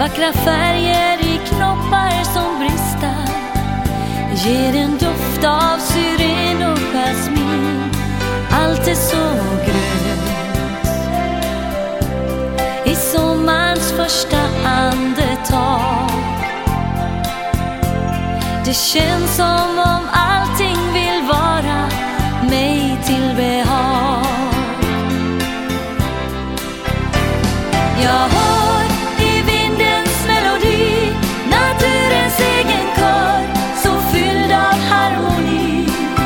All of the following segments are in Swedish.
vackra färger i knoppar som bristar, ger en doft av syren och jasmin. Allt är så grönt i sommarens första andetag. Det känns som om allting vill vara mig till behag. Jag hör i vindens melodi naturens egen kör, så fylld av harmoni,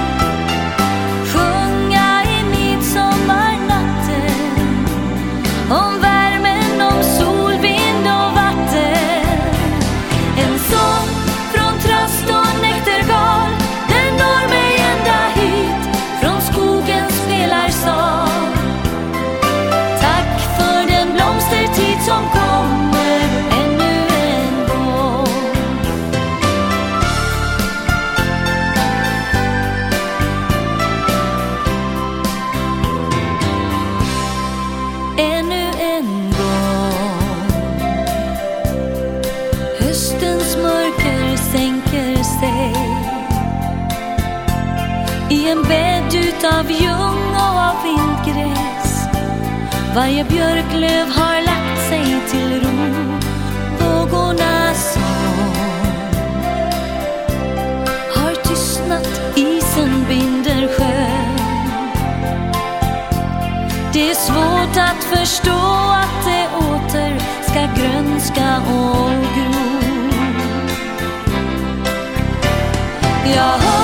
sjunga i midsommarnatten om värmen, om sol, vind och vatten. En sång från tröst och nektargal, den når mig ända hit från skogens spelarsal. Tack för den blomstertid som kommer ännu en gång. Ännu en gång. Höstens mörker sänker sig i en bädd utav ljung och av vildgräs. Varje björklöv har lagt sig till ro. Vågornas sång har tystnat, isen binder sjön. Det är svårt att förstå att det åter ska grönska och gro. Jag